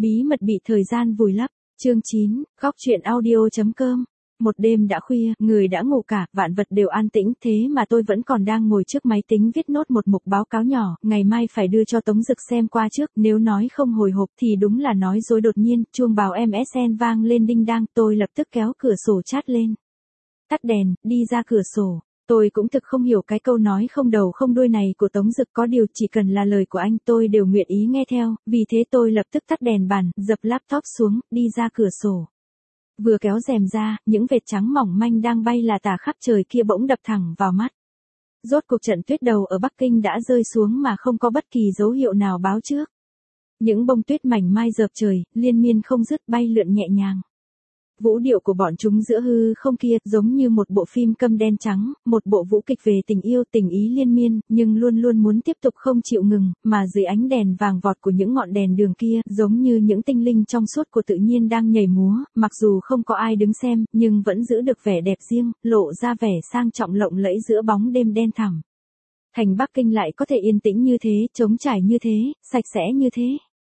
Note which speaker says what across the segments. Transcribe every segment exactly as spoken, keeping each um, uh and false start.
Speaker 1: bí mật bị thời gian vùi lấp. Chương chín, góc truyện audio chấm com. Một đêm đã khuya, người đã ngủ cả, vạn vật đều an tĩnh, thế mà tôi vẫn còn đang ngồi trước máy tính viết nốt một mục báo cáo nhỏ, ngày mai phải đưa cho Tống Dực xem qua trước, nếu nói không hồi hộp thì đúng là nói dối. Đột nhiên, chuông báo em ét en vang lên đinh đang, tôi lập tức kéo cửa sổ chat lên. Tắt đèn, đi ra cửa sổ. Tôi cũng thực không hiểu cái câu nói không đầu không đuôi này của Tống Dực, có điều chỉ cần là lời của anh tôi đều nguyện ý nghe theo, vì thế tôi lập tức tắt đèn bàn, dập laptop xuống, đi ra cửa sổ. Vừa kéo rèm ra, những vệt trắng mỏng manh đang bay là tả khắp trời kia bỗng đập thẳng vào mắt. Rốt cuộc trận tuyết đầu ở Bắc Kinh đã rơi xuống mà không có bất kỳ dấu hiệu nào báo trước. Những bông tuyết mảnh mai dợp trời, liên miên không dứt bay lượn nhẹ nhàng. Vũ điệu của bọn chúng giữa hư không kia giống như một bộ phim câm đen trắng, một bộ vũ kịch về tình yêu tình ý liên miên, nhưng luôn luôn muốn tiếp tục không chịu ngừng, mà dưới ánh đèn vàng vọt của những ngọn đèn đường kia, giống như những tinh linh trong suốt của tự nhiên đang nhảy múa, mặc dù không có ai đứng xem, nhưng vẫn giữ được vẻ đẹp riêng, lộ ra vẻ sang trọng lộng lẫy giữa bóng đêm đen thẳm. Thành Bắc Kinh lại có thể yên tĩnh như thế, trống trải như thế, sạch sẽ như thế.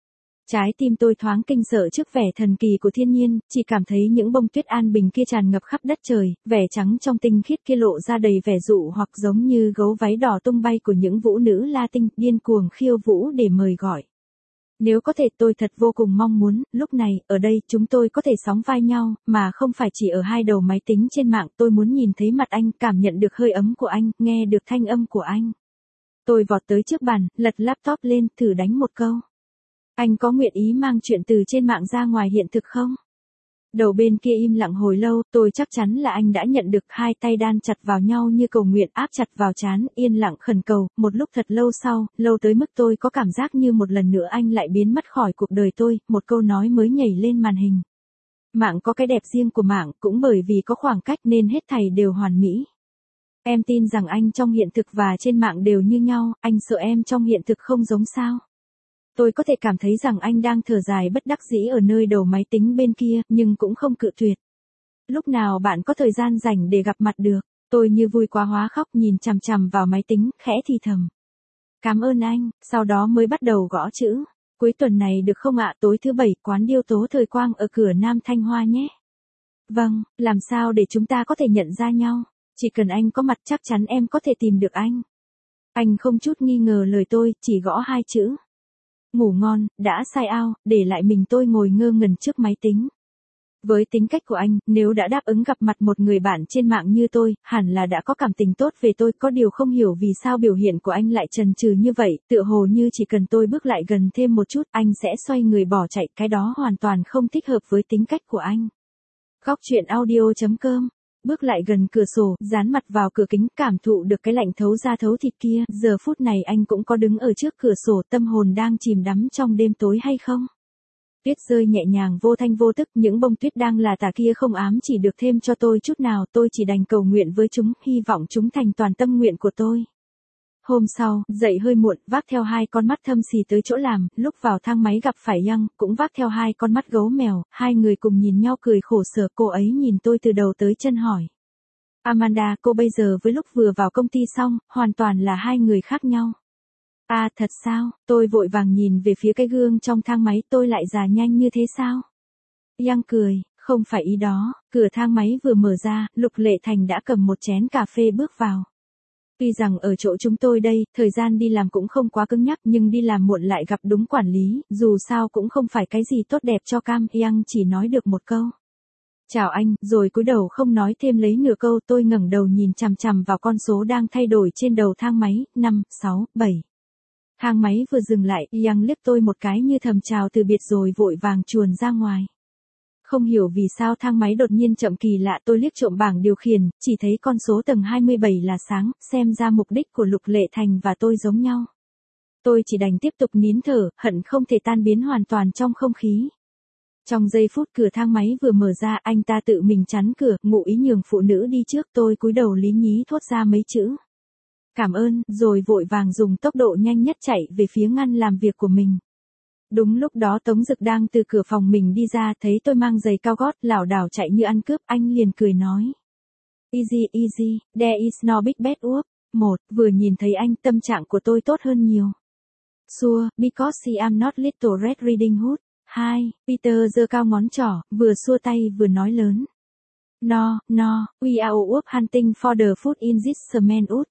Speaker 1: Trái tim tôi thoáng kinh sợ trước vẻ thần kỳ của thiên nhiên, chỉ cảm thấy những bông tuyết an bình kia tràn ngập khắp đất trời, vẻ trắng trong tinh khiết kia lộ ra đầy vẻ dụ hoặc giống như gấu váy đỏ tung bay của những vũ nữ Latin, điên cuồng khiêu vũ để mời gọi. Nếu có thể tôi thật vô cùng mong muốn, lúc này, ở đây, chúng tôi có thể sóng vai nhau, mà không phải chỉ ở hai đầu máy tính trên mạng. Tôi muốn nhìn thấy mặt anh, cảm nhận được hơi ấm của anh, nghe được thanh âm của anh. Tôi vọt tới trước bàn, lật laptop lên, thử đánh một câu. Anh có nguyện ý mang chuyện từ trên mạng ra ngoài hiện thực không? Đầu bên kia im lặng hồi lâu, tôi chắc chắn là anh đã nhận được, hai tay đan chặt vào nhau như cầu nguyện, áp chặt vào trán, yên lặng khẩn cầu. Một lúc thật lâu sau, lâu tới mức tôi có cảm giác như một lần nữa anh lại biến mất khỏi cuộc đời tôi, một câu nói mới nhảy lên màn hình. Mạng có cái đẹp riêng của mạng, cũng bởi vì có khoảng cách nên hết thảy đều hoàn mỹ. Em tin rằng anh trong hiện thực và trên mạng đều như nhau, anh sợ em trong hiện thực không giống sao? Tôi có thể cảm thấy rằng anh đang thở dài bất đắc dĩ ở nơi đầu máy tính bên kia, nhưng cũng không cự tuyệt. Lúc nào bạn có thời gian rảnh để gặp mặt được? Tôi như vui quá hóa khóc nhìn chằm chằm vào máy tính, khẽ thì thầm. Cảm ơn anh, sau đó mới bắt đầu gõ chữ. Cuối tuần này được không ạ? Tối thứ bảy, quán điêu tố Thời Quang ở cửa Nam Thanh Hoa nhé. Vâng, làm sao để chúng ta có thể nhận ra nhau? Chỉ cần anh có mặt chắc chắn em có thể tìm được anh. Anh không chút nghi ngờ lời tôi, chỉ gõ hai chữ. Ngủ ngon, đã sai ao, để lại mình tôi ngồi ngơ ngẩn trước máy tính. Với tính cách của anh, nếu đã đáp ứng gặp mặt một người bạn trên mạng như tôi, hẳn là đã có cảm tình tốt về tôi, có điều không hiểu vì sao biểu hiện của anh lại chần chừ như vậy, tựa hồ như chỉ cần tôi bước lại gần thêm một chút, anh sẽ xoay người bỏ chạy, cái đó hoàn toàn không thích hợp với tính cách của anh. Góc truyện audio chấm com. Bước lại gần cửa sổ, dán mặt vào cửa kính, cảm thụ được cái lạnh thấu da thấu thịt kia, giờ phút này anh cũng có đứng ở trước cửa sổ, tâm hồn đang chìm đắm trong đêm tối hay không? Tuyết rơi nhẹ nhàng vô thanh vô tức, những bông tuyết đang là tả kia không ám chỉ được thêm cho tôi chút nào, tôi chỉ đành cầu nguyện với chúng, hy vọng chúng thành toàn tâm nguyện của tôi. Hôm sau, dậy hơi muộn, vác theo hai con mắt thâm xì tới chỗ làm, lúc vào thang máy gặp phải Yang, cũng vác theo hai con mắt gấu mèo, hai người cùng nhìn nhau cười khổ sở, cô ấy nhìn tôi từ đầu tới chân hỏi. Amanda, cô bây giờ với lúc vừa vào công ty xong, hoàn toàn là hai người khác nhau. À, thật sao? Tôi vội vàng nhìn về phía cái gương trong thang máy, tôi lại già nhanh như thế sao? Yang cười, không phải ý đó, cửa thang máy vừa mở ra, Lục Lệ Thành đã cầm một chén cà phê bước vào. Tuy rằng ở chỗ chúng tôi đây, thời gian đi làm cũng không quá cứng nhắc, nhưng đi làm muộn lại gặp đúng quản lý, dù sao cũng không phải cái gì tốt đẹp cho cam. Yang chỉ nói được một câu. Chào anh, rồi cúi đầu không nói thêm lấy nửa câu. Tôi ngẩng đầu nhìn chằm chằm vào con số đang thay đổi trên đầu thang máy, năm, sáu, bảy. Thang máy vừa dừng lại, Yang liếc tôi một cái như thầm chào từ biệt rồi vội vàng chuồn ra ngoài. Không hiểu vì sao thang máy đột nhiên chậm kỳ lạ, tôi liếc trộm bảng điều khiển, chỉ thấy con số tầng hai mươi bảy là sáng, xem ra mục đích của Lục Lệ Thành và tôi giống nhau. Tôi chỉ đành tiếp tục nín thở, hận không thể tan biến hoàn toàn trong không khí. Trong giây phút cửa thang máy vừa mở ra, anh ta tự mình chắn cửa, ngụ ý nhường phụ nữ đi trước. Tôi cúi đầu lý nhí thốt ra mấy chữ. Cảm ơn, rồi vội vàng dùng tốc độ nhanh nhất chạy về phía ngăn làm việc của mình. Đúng lúc đó Tống Dực đang từ cửa phòng mình đi ra, thấy tôi mang giày cao gót, lảo đảo chạy như ăn cướp, anh liền cười nói. Easy, easy, there is no big bad whoop. Một, vừa nhìn thấy anh, tâm trạng của tôi tốt hơn nhiều. Sure, because I am not little Red Riding Hood. hai, Peter giơ cao ngón trỏ, vừa xua tay vừa nói lớn. No, no, we are all hunting for the food in this cement wood.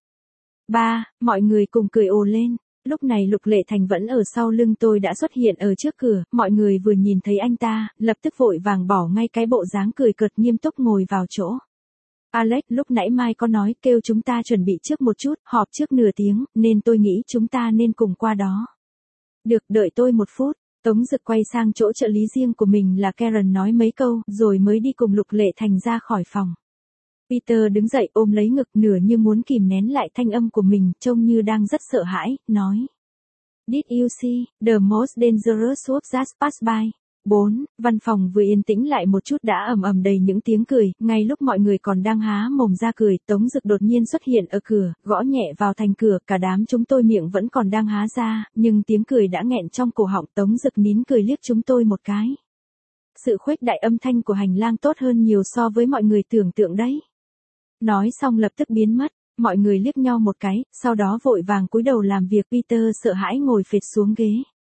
Speaker 1: ba, mọi người cùng cười ồ lên. Lúc này Lục Lệ Thành vẫn ở sau lưng tôi đã xuất hiện ở trước cửa, mọi người vừa nhìn thấy anh ta, lập tức vội vàng bỏ ngay cái bộ dáng cười cợt nghiêm túc ngồi vào chỗ. Alex, lúc nãy Mai có nói kêu chúng ta chuẩn bị trước một chút, họp trước nửa tiếng, nên tôi nghĩ chúng ta nên cùng qua đó. Được, đợi tôi một phút. Tống Dực quay sang chỗ trợ lý riêng của mình là Karen nói mấy câu, rồi mới đi cùng Lục Lệ Thành ra khỏi phòng. Peter đứng dậy ôm lấy ngực nửa như muốn kìm nén lại thanh âm của mình, trông như đang rất sợ hãi, nói. Did you see, the most dangerous wolf just passed by? bốn. Văn phòng vừa yên tĩnh lại một chút đã ầm ầm đầy những tiếng cười, ngay lúc mọi người còn đang há mồm ra cười, Tống Dực đột nhiên xuất hiện ở cửa, gõ nhẹ vào thành cửa, cả đám chúng tôi miệng vẫn còn đang há ra, nhưng tiếng cười đã nghẹn trong cổ họng. Tống Dực nín cười liếc chúng tôi một cái. Sự khuếch đại âm thanh của hành lang tốt hơn nhiều so với mọi người tưởng tượng đấy. Nói xong lập tức biến mất, mọi người liếc nhau một cái, sau đó vội vàng cúi đầu làm việc. Peter sợ hãi ngồi phệt xuống ghế.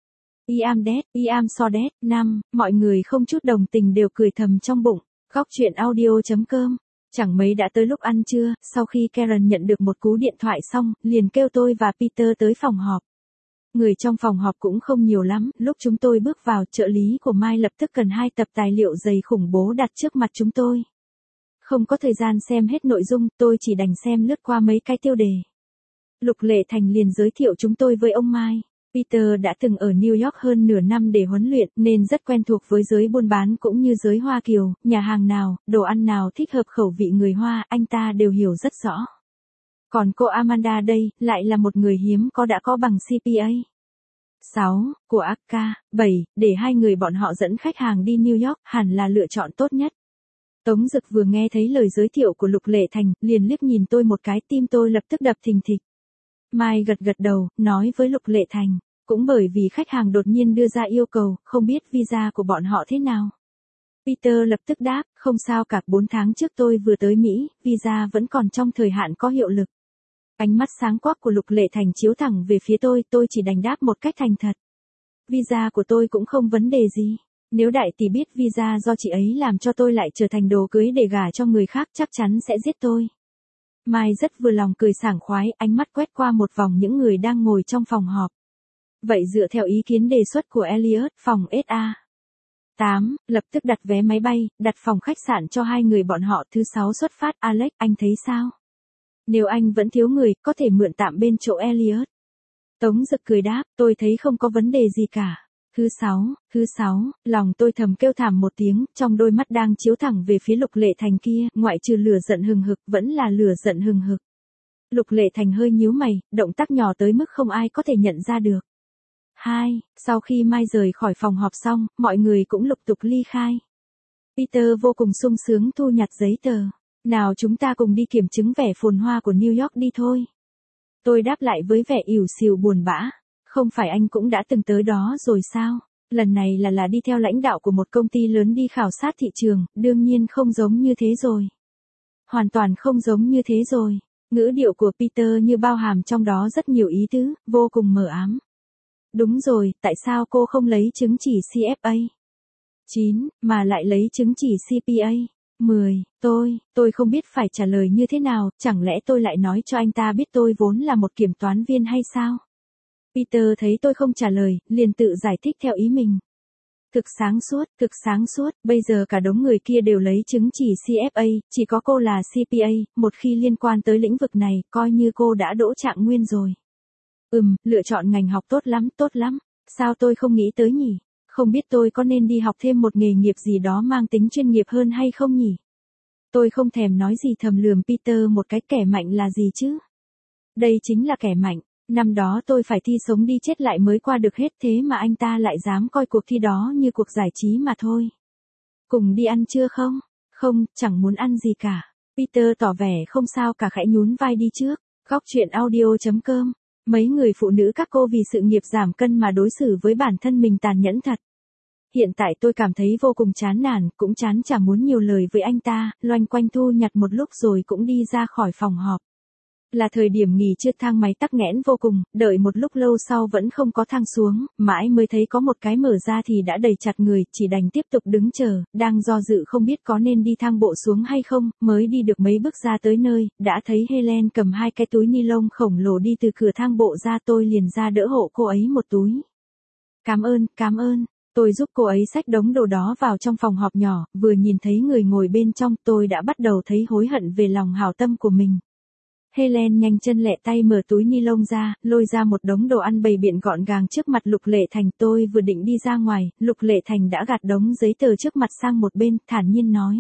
Speaker 1: I am dead, I am so dead. năm. Mọi người không chút đồng tình đều cười thầm trong bụng. Góc chuyện audio chấm com. Chẳng mấy đã tới lúc ăn trưa, sau khi Karen nhận được một cú điện thoại xong, liền kêu tôi và Peter tới phòng họp. Người trong phòng họp cũng không nhiều lắm, lúc chúng tôi bước vào, trợ lý của Mai lập tức cần hai tập tài liệu dày khủng bố đặt trước mặt chúng tôi. Không có thời gian xem hết nội dung, tôi chỉ đành xem lướt qua mấy cái tiêu đề. Lục Lệ Thành liền giới thiệu chúng tôi với ông Mai. Peter đã từng ở New York hơn nửa năm để huấn luyện, nên rất quen thuộc với giới buôn bán cũng như giới Hoa Kiều, nhà hàng nào, đồ ăn nào thích hợp khẩu vị người Hoa, anh ta đều hiểu rất rõ. Còn cô Amanda đây, lại là một người hiếm có đã có bằng C P A. sáu. Của a ca. bảy. Để hai người bọn họ dẫn khách hàng đi New York, hẳn là lựa chọn tốt nhất. Tống Dực vừa nghe thấy lời giới thiệu của Lục Lệ Thành, liền liếc nhìn tôi một cái, tim tôi lập tức đập thình thịch. Mai gật gật đầu, nói với Lục Lệ Thành, cũng bởi vì khách hàng đột nhiên đưa ra yêu cầu, không biết visa của bọn họ thế nào. Peter lập tức đáp, không sao cả, bốn tháng trước tôi vừa tới Mỹ, visa vẫn còn trong thời hạn có hiệu lực. Ánh mắt sáng quắc của Lục Lệ Thành chiếu thẳng về phía tôi, tôi chỉ đành đáp một cách thành thật. Visa của tôi cũng không vấn đề gì. Nếu đại tỷ biết visa do chị ấy làm cho tôi lại trở thành đồ cưới để gả cho người khác chắc chắn sẽ giết tôi. Mai rất vừa lòng cười sảng khoái, ánh mắt quét qua một vòng những người đang ngồi trong phòng họp. Vậy dựa theo ý kiến đề xuất của Elliot, phòng ét a. tám, lập tức đặt vé máy bay, đặt phòng khách sạn cho hai người bọn họ. Thứ sáu xuất phát. Alex, anh thấy sao? Nếu anh vẫn thiếu người, có thể mượn tạm bên chỗ Elliot. Tống Dực cười đáp, tôi thấy không có vấn đề gì cả. Thứ sáu, thứ sáu, lòng tôi thầm kêu thảm một tiếng, trong đôi mắt đang chiếu thẳng về phía Lục Lệ Thành kia, ngoại trừ lửa giận hừng hực, vẫn là lửa giận hừng hực. Lục Lệ Thành hơi nhíu mày, động tác nhỏ tới mức không ai có thể nhận ra được. hai. Sau khi Mai rời khỏi phòng họp xong, mọi người cũng lục tục ly khai. Peter vô cùng sung sướng thu nhặt giấy tờ. Nào chúng ta cùng đi kiểm chứng vẻ phồn hoa của New York đi thôi. Tôi đáp lại với vẻ ỉu xìu buồn bã. Không phải anh cũng đã từng tới đó rồi sao? Lần này là là đi theo lãnh đạo của một công ty lớn đi khảo sát thị trường, đương nhiên không giống như thế rồi. Hoàn toàn không giống như thế rồi. Ngữ điệu của Peter như bao hàm trong đó rất nhiều ý tứ, vô cùng mờ ám. Đúng rồi, tại sao cô không lấy chứng chỉ C F A? chín, mà lại lấy chứng chỉ C P A? mười, tôi, tôi không biết phải trả lời như thế nào, chẳng lẽ tôi lại nói cho anh ta biết tôi vốn là một kiểm toán viên hay sao? Peter thấy tôi không trả lời, liền tự giải thích theo ý mình. Thực sáng suốt, thực sáng suốt, bây giờ cả đống người kia đều lấy chứng chỉ C F A, chỉ có cô là C P A, một khi liên quan tới lĩnh vực này, coi như cô đã đỗ trạng nguyên rồi. Ừm, lựa chọn ngành học tốt lắm, tốt lắm. Sao tôi không nghĩ tới nhỉ? Không biết tôi có nên đi học thêm một nghề nghiệp gì đó mang tính chuyên nghiệp hơn hay không nhỉ? Tôi không thèm nói gì thầm lườm Peter một cái, kẻ mạnh là gì chứ? Đây chính là kẻ mạnh. Năm đó tôi phải thi sống đi chết lại mới qua được hết, thế mà anh ta lại dám coi cuộc thi đó như cuộc giải trí mà thôi. Cùng đi ăn trưa không? Không, chẳng muốn ăn gì cả. Peter tỏ vẻ không sao cả, khẽ nhún vai đi trước. Góc chuyện audio chấm com. Mấy người phụ nữ các cô vì sự nghiệp giảm cân mà đối xử với bản thân mình tàn nhẫn thật. Hiện tại tôi cảm thấy vô cùng chán nản, cũng chán chả muốn nhiều lời với anh ta, loanh quanh thu nhặt một lúc rồi cũng đi ra khỏi phòng họp. Là thời điểm nghỉ trưa thang máy tắc nghẽn vô cùng, đợi một lúc lâu sau vẫn không có thang xuống, mãi mới thấy có một cái mở ra thì đã đầy chặt người, chỉ đành tiếp tục đứng chờ, đang do dự không biết có nên đi thang bộ xuống hay không, mới đi được mấy bước ra tới nơi, đã thấy Helen cầm hai cái túi ni lông khổng lồ đi từ cửa thang bộ ra, tôi liền ra đỡ hộ cô ấy một túi. Cảm ơn, cảm ơn. Tôi giúp cô ấy xách đống đồ đó vào trong phòng họp nhỏ, vừa nhìn thấy người ngồi bên trong tôi đã bắt đầu thấy hối hận về lòng hảo tâm của mình. Helen nhanh chân lẹ tay mở túi ni lông ra, lôi ra một đống đồ ăn bày biện gọn gàng trước mặt Lục Lệ Thành. Tôi vừa định đi ra ngoài, Lục Lệ Thành đã gạt đống giấy tờ trước mặt sang một bên, thản nhiên nói.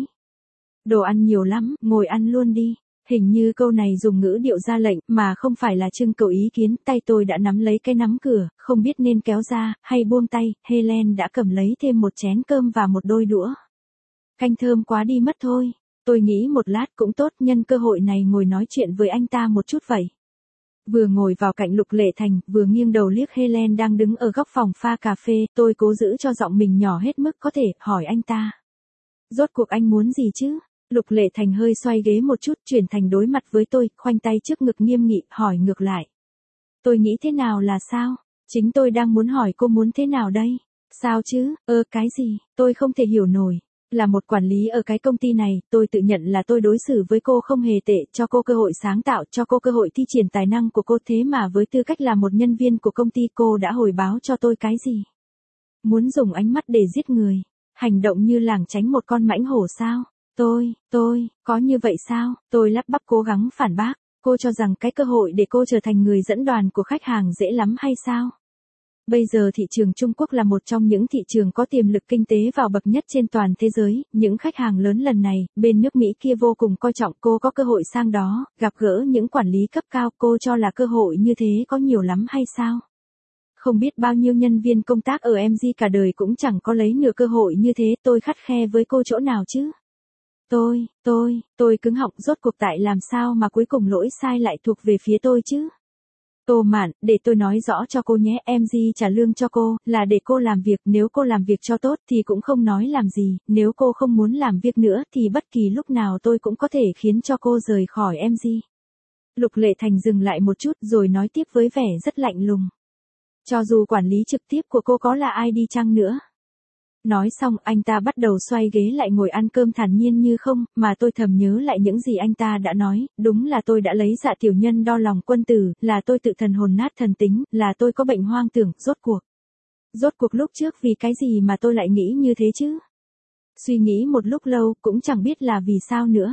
Speaker 1: Đồ ăn nhiều lắm, ngồi ăn luôn đi. Hình như câu này dùng ngữ điệu ra lệnh, mà không phải là trưng cầu ý kiến. Tay tôi đã nắm lấy cái nắm cửa, không biết nên kéo ra, hay buông tay. Helen đã cầm lấy thêm một chén cơm và một đôi đũa. Canh thơm quá đi mất thôi. Tôi nghĩ một lát cũng tốt, nhân cơ hội này ngồi nói chuyện với anh ta một chút vậy. Vừa ngồi vào cạnh Lục Lệ Thành, vừa nghiêng đầu liếc Helen đang đứng ở góc phòng pha cà phê, tôi cố giữ cho giọng mình nhỏ hết mức có thể, hỏi anh ta. Rốt cuộc anh muốn gì chứ? Lục Lệ Thành hơi xoay ghế một chút, chuyển thành đối mặt với tôi, khoanh tay trước ngực nghiêm nghị, hỏi ngược lại. Tôi nghĩ thế nào là sao? Chính tôi đang muốn hỏi cô muốn thế nào đây? Sao chứ? Ơ, cái gì? Tôi không thể hiểu nổi. Là một quản lý ở cái công ty này, tôi tự nhận là tôi đối xử với cô không hề tệ, cho cô cơ hội sáng tạo, cho cô cơ hội thi triển tài năng của cô, thế mà với tư cách là một nhân viên của công ty cô đã hồi báo cho tôi cái gì? Muốn dùng ánh mắt để giết người, hành động như lảng tránh một con mãnh hổ sao? Tôi, tôi, có như vậy sao? Tôi lắp bắp cố gắng phản bác, cô cho rằng cái cơ hội để cô trở thành người dẫn đoàn của khách hàng dễ lắm hay sao? Bây giờ thị trường Trung Quốc là một trong những thị trường có tiềm lực kinh tế vào bậc nhất trên toàn thế giới, những khách hàng lớn lần này, bên nước Mỹ kia vô cùng coi trọng cô, có cơ hội sang đó, gặp gỡ những quản lý cấp cao, cô cho là cơ hội như thế có nhiều lắm hay sao? Không biết bao nhiêu nhân viên công tác ở em giê cả đời cũng chẳng có lấy nửa cơ hội như thế, tôi khắt khe với cô chỗ nào chứ? Tôi, tôi, tôi cứng họng, rốt cuộc tại làm sao mà cuối cùng lỗi sai lại thuộc về phía tôi chứ? Tô Mạn, để tôi nói rõ cho cô nhé, em giê trả lương cho cô, là để cô làm việc, nếu cô làm việc cho tốt thì cũng không nói làm gì, nếu cô không muốn làm việc nữa thì bất kỳ lúc nào tôi cũng có thể khiến cho cô rời khỏi em giê. Lục Lệ Thành dừng lại một chút rồi nói tiếp với vẻ rất lạnh lùng. Cho dù quản lý trực tiếp của cô có là ai đi chăng nữa. Nói xong, anh ta bắt đầu xoay ghế lại ngồi ăn cơm thản nhiên như không, mà tôi thầm nhớ lại những gì anh ta đã nói, đúng là tôi đã lấy dạ tiểu nhân đo lòng quân tử, là tôi tự thần hồn nát thần tính, là tôi có bệnh hoang tưởng, rốt cuộc. Rốt cuộc lúc trước vì cái gì mà tôi lại nghĩ như thế chứ? Suy nghĩ một lúc lâu, cũng chẳng biết là vì sao nữa.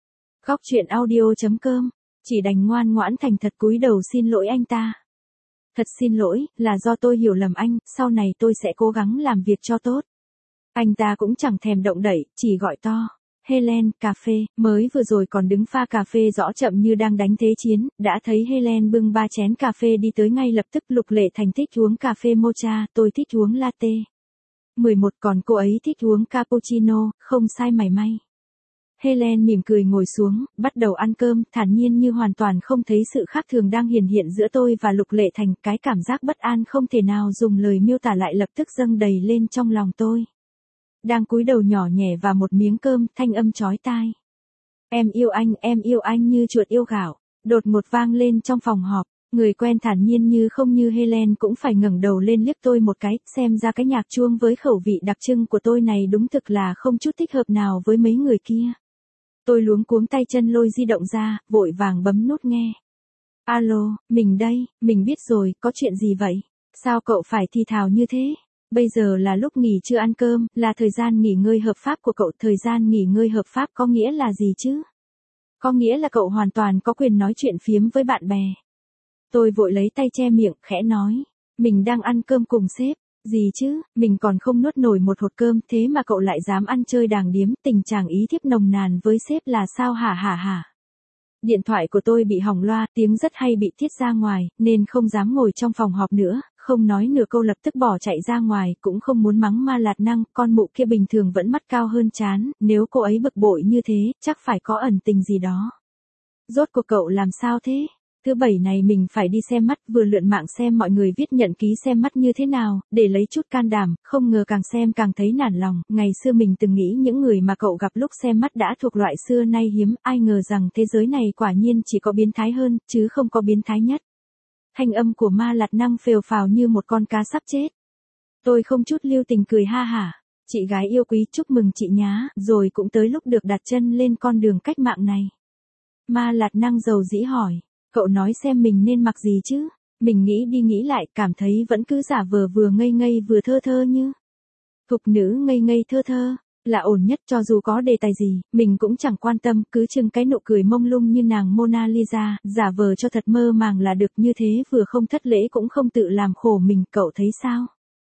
Speaker 1: Góc truyện audio chấm com, chỉ đành ngoan ngoãn thành thật cúi đầu xin lỗi anh ta. Thật xin lỗi, là do tôi hiểu lầm anh, sau này tôi sẽ cố gắng làm việc cho tốt. Anh ta cũng chẳng thèm động đậy, chỉ gọi to. Helen, cà phê, mới vừa rồi còn đứng pha cà phê rõ chậm như đang đánh thế chiến, đã thấy Helen bưng ba chén cà phê đi tới ngay lập tức. Lục Lệ Thành thích uống cà phê mocha, tôi thích uống latte. mười một còn cô ấy thích uống cappuccino, không sai mảy may. Helen mỉm cười ngồi xuống, bắt đầu ăn cơm, thản nhiên như hoàn toàn không thấy sự khác thường đang hiển hiện giữa tôi và Lục Lệ Thành, cái cảm giác bất an không thể nào dùng lời miêu tả lại lập tức dâng đầy lên trong lòng tôi. Đang cúi đầu nhỏ nhẹ vào một miếng cơm, thanh âm chói tai. Em yêu anh, em yêu anh như chuột yêu gạo. Đột ngột vang lên trong phòng họp, người quen thản nhiên như không như Helen cũng phải ngẩng đầu lên liếc tôi một cái, xem ra cái nhạc chuông với khẩu vị đặc trưng của tôi này đúng thực là không chút thích hợp nào với mấy người kia. Tôi luống cuống tay chân lôi di động ra, vội vàng bấm nút nghe. Alo, mình đây, mình biết rồi, có chuyện gì vậy? Sao cậu phải thì thào như thế? Bây giờ là lúc nghỉ trưa ăn cơm, là thời gian nghỉ ngơi hợp pháp của cậu. Thời gian nghỉ ngơi hợp pháp có nghĩa là gì chứ? Có nghĩa là cậu hoàn toàn có quyền nói chuyện phiếm với bạn bè. Tôi vội lấy tay che miệng, khẽ nói. Mình đang ăn cơm cùng sếp. Gì chứ, mình còn không nuốt nổi một hột cơm, thế mà cậu lại dám ăn chơi đàng điếm, tình trạng ý thiếp nồng nàn với sếp là sao hả hả hả? Điện thoại của tôi bị hỏng loa, tiếng rất hay bị tiết ra ngoài, nên không dám ngồi trong phòng họp nữa, không nói nửa câu lập tức bỏ chạy ra ngoài, cũng không muốn mắng ma lạt năng, con mụ kia bình thường vẫn mắt cao hơn trán, nếu cô ấy bực bội như thế, chắc phải có ẩn tình gì đó. Rốt cuộc cậu làm sao thế? Thứ bảy này mình phải đi xem mắt, vừa lượn mạng xem mọi người viết nhận ký xem mắt như thế nào, để lấy chút can đảm, không ngờ càng xem càng thấy nản lòng. Ngày xưa mình từng nghĩ những người mà cậu gặp lúc xem mắt đã thuộc loại xưa nay hiếm, ai ngờ rằng thế giới này quả nhiên chỉ có biến thái hơn, chứ không có biến thái nhất. Thanh âm của Ma Lạt Năng phều phào như một con cá sắp chết. Tôi không chút lưu tình cười ha hả. Chị gái yêu quý, chúc mừng chị nhá, rồi cũng tới lúc được đặt chân lên con đường cách mạng này. Ma Lạt Năng dầu dĩ hỏi, cậu nói xem mình nên mặc gì chứ? Mình nghĩ đi nghĩ lại, cảm thấy vẫn cứ giả vờ vừa ngây ngây vừa thơ thơ như thục nữ ngây ngây thơ thơ, là ổn nhất. Cho dù có đề tài gì, mình cũng chẳng quan tâm, cứ trưng cái nụ cười mông lung như nàng Mona Lisa, giả vờ cho thật mơ màng là được, như thế vừa không thất lễ cũng không tự làm khổ mình, cậu thấy sao?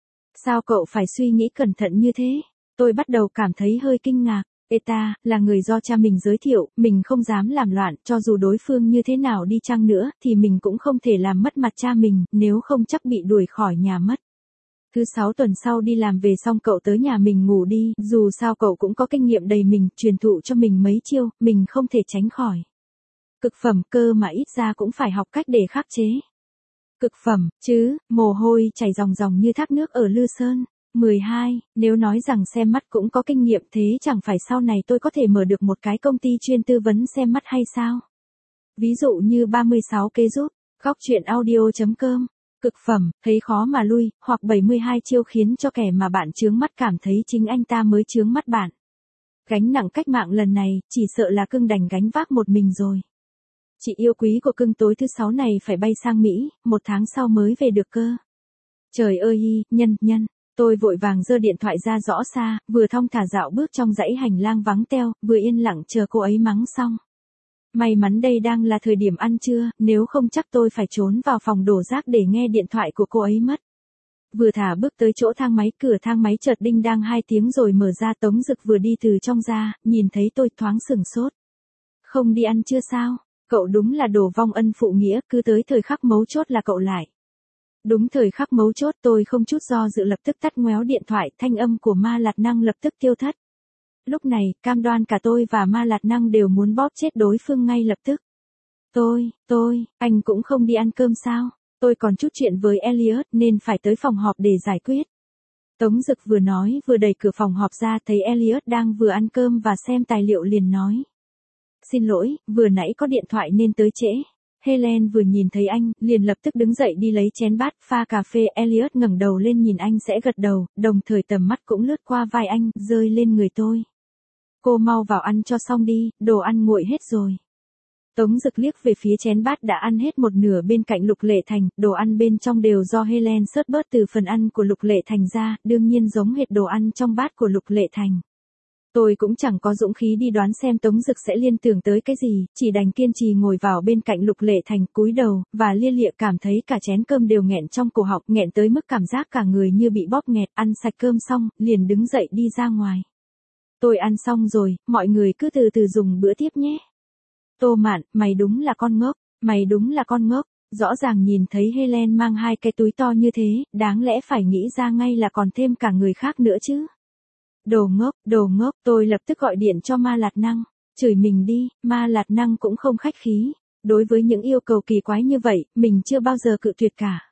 Speaker 1: Sao cậu phải suy nghĩ cẩn thận như thế? Tôi bắt đầu cảm thấy hơi kinh ngạc. Eta, là người do cha mình giới thiệu, mình không dám làm loạn, cho dù đối phương như thế nào đi chăng nữa, thì mình cũng không thể làm mất mặt cha mình, nếu không chắc bị đuổi khỏi nhà mất. Thứ sáu tuần sau đi làm về xong cậu tới nhà mình ngủ đi, dù sao cậu cũng có kinh nghiệm đầy mình, truyền thụ cho mình mấy chiêu, mình không thể tránh khỏi. Cực phẩm cơ mà ít ra cũng phải học cách để khắc chế. Cực phẩm, chứ, mồ hôi chảy ròng ròng như thác nước ở Lư Sơn. mười hai, nếu nói rằng xem mắt cũng có kinh nghiệm thế chẳng phải sau này tôi có thể mở được một cái công ty chuyên tư vấn xem mắt hay sao? Ví dụ như ba mươi sáu kế giúp, góc chuyện audio chấm com. Cực phẩm, thấy khó mà lui, hoặc bảy mươi hai chiêu khiến cho kẻ mà bạn chướng mắt cảm thấy chính anh ta mới chướng mắt bạn. Gánh nặng cách mạng lần này, chỉ sợ là cưng đành gánh vác một mình rồi. Chị yêu quý của cưng tối thứ sáu này phải bay sang Mỹ, một tháng sau mới về được cơ. Trời ơi, nhân, nhân. Tôi vội vàng giơ điện thoại ra rõ xa, vừa thong thả dạo bước trong dãy hành lang vắng teo, vừa yên lặng chờ cô ấy mắng xong. May mắn đây đang là thời điểm ăn trưa, nếu không chắc tôi phải trốn vào phòng đổ rác để nghe điện thoại của cô ấy mất. Vừa thả bước tới chỗ thang máy, cửa thang máy chợt đinh đang hai tiếng rồi mở ra. Tống Dực vừa đi từ trong ra, nhìn thấy tôi thoáng sửng sốt. Không đi ăn trưa sao? Cậu đúng là đồ vong ân phụ nghĩa, cứ tới thời khắc mấu chốt là cậu lại. Đúng thời khắc mấu chốt, tôi không chút do dự lập tức tắt ngoéo điện thoại, thanh âm của Ma Lạt Năng lập tức tiêu thất. Lúc này, cam đoan cả tôi và Ma Lạt Năng đều muốn bóp chết đối phương ngay lập tức. Tôi, tôi, anh cũng không đi ăn cơm sao? Tôi còn chút chuyện với Elliot nên phải tới phòng họp để giải quyết. Tống Dực vừa nói vừa đẩy cửa phòng họp ra, thấy Elliot đang vừa ăn cơm và xem tài liệu liền nói. Xin lỗi, vừa nãy có điện thoại nên tới trễ. Helen vừa nhìn thấy anh, liền lập tức đứng dậy đi lấy chén bát, pha cà phê. Elliot ngẩng đầu lên nhìn anh sẽ gật đầu, đồng thời tầm mắt cũng lướt qua vai anh, rơi lên người tôi. Cô mau vào ăn cho xong đi, đồ ăn nguội hết rồi. Tống Dực liếc về phía chén bát đã ăn hết một nửa bên cạnh Lục Lệ Thành, đồ ăn bên trong đều do Helen sớt bớt từ phần ăn của Lục Lệ Thành ra, đương nhiên giống hệt đồ ăn trong bát của Lục Lệ Thành. Tôi cũng chẳng có dũng khí đi đoán xem Tống Dực sẽ liên tưởng tới cái gì, chỉ đành kiên trì ngồi vào bên cạnh Lục Lệ Thành, cúi đầu, và lia lịa cảm thấy cả chén cơm đều nghẹn trong cổ họng, nghẹn tới mức cảm giác cả người như bị bóp nghẹt. Ăn sạch cơm xong, liền đứng dậy đi ra ngoài. Tôi ăn xong rồi, mọi người cứ từ từ dùng bữa tiếp nhé. Tô Mạn, mày đúng là con ngốc, mày đúng là con ngốc, rõ ràng nhìn thấy Helen mang hai cái túi to như thế, đáng lẽ phải nghĩ ra ngay là còn thêm cả người khác nữa chứ. Đồ ngốc, đồ ngốc, tôi lập tức gọi điện cho Ma Lạt Năng, chửi mình đi. Ma Lạt Năng cũng không khách khí, đối với những yêu cầu kỳ quái như vậy, mình chưa bao giờ cự tuyệt cả.